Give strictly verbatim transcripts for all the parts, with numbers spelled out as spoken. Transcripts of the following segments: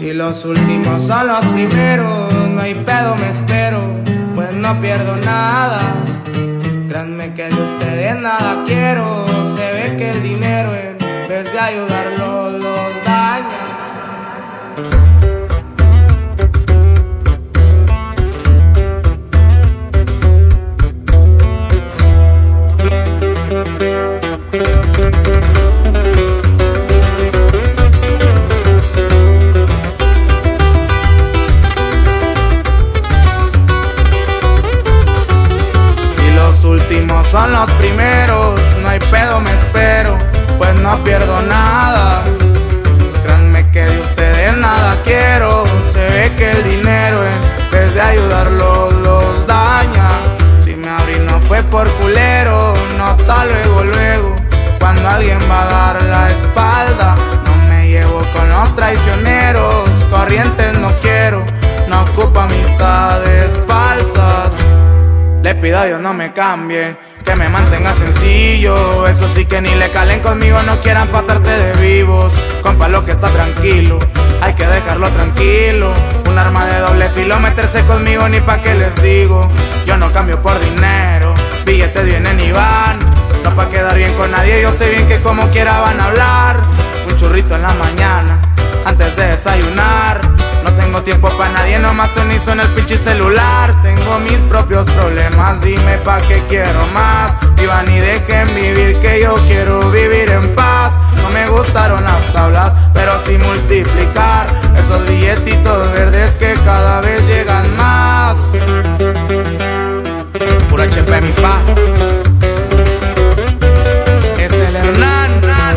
Si los últimos son los primeros, no hay pedo, me espero, pues no pierdo nada. Créanme que de ustedes nada quiero. Se ve que el dinero en vez de ayudarlos los daña. Últimos son los primeros, no hay pedo, me espero, pues no pierdo nada. Créanme que de ustedes nada quiero. Se ve que el dinero en vez de ayudarlos los daña. Si me abrí no fue por culero, nota luego luego cuando alguien va a dar la espalda. No me llevo con los traicioneros, corrientes no quiero, no ocupo amistades falsas. Le pido a Dios no me cambie, que me mantenga sencillo. Eso sí, que ni le calen conmigo, no quieran pasarse de vivos. Compa, lo que está tranquilo, hay que dejarlo tranquilo. Un arma de doble filo, meterse conmigo ni pa' qué les digo. Yo no cambio por dinero, billetes vienen y van. No pa' quedar bien con nadie, yo sé bien que como quiera van a hablar. Un churrito en la mañana, antes de desayunar. No tengo tiempo pa' nadie, nomás sonizo en el pinche celular. Tengo mis propios problemas, dime pa' qué quiero más. Vivan y dejen vivir, que yo quiero vivir en paz. No me gustaron las tablas, pero sí multiplicar esos billetitos verdes que cada vez llegan más. Puro H P mi pa, es el Hernán.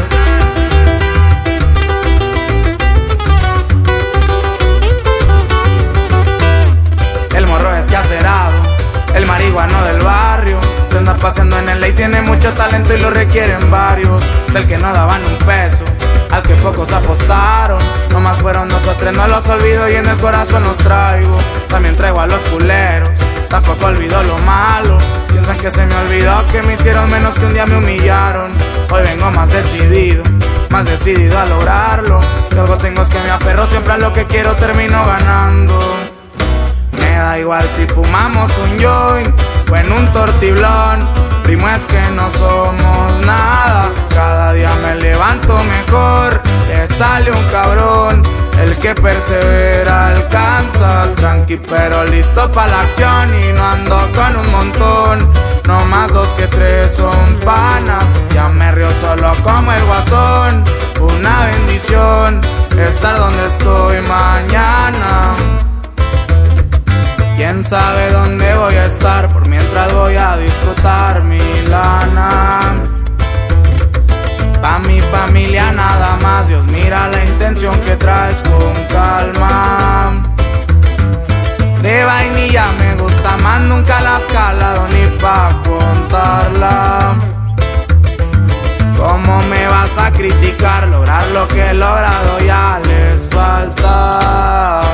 El marihuano del barrio se anda paseando en el ley, tiene mucho talento y lo requieren varios. Del que no daban un peso, al que pocos apostaron. Nomás fueron nosotros, no los olvido y en el corazón los traigo. También traigo a los culeros, tampoco olvido lo malo. Piensan que se me olvidó, que me hicieron menos, que un día me humillaron. Hoy vengo más decidido, más decidido a lograrlo. Si algo tengo es que me aferro siempre a lo que quiero, termino ganando. Me da igual si fumamos un joint o en un tortiblón. Primo, es que no somos nada. Cada día me levanto mejor. Le sale un cabrón, el que persevera alcanza. Tranqui pero listo pa' la acción y no ando con un montón. No más dos que tres son panas. Ya me río solo como el guasón. Una bendición estar donde estoy mañana. Quién sabe dónde voy a estar, por mientras voy a disfrutar mi lana. Pa' mi familia nada más, Dios mira la intención que traes con calma. De vainilla me gusta más, nunca la has calado ni pa' contarla. ¿Cómo me vas a criticar? Lograr lo que he logrado ya les falta.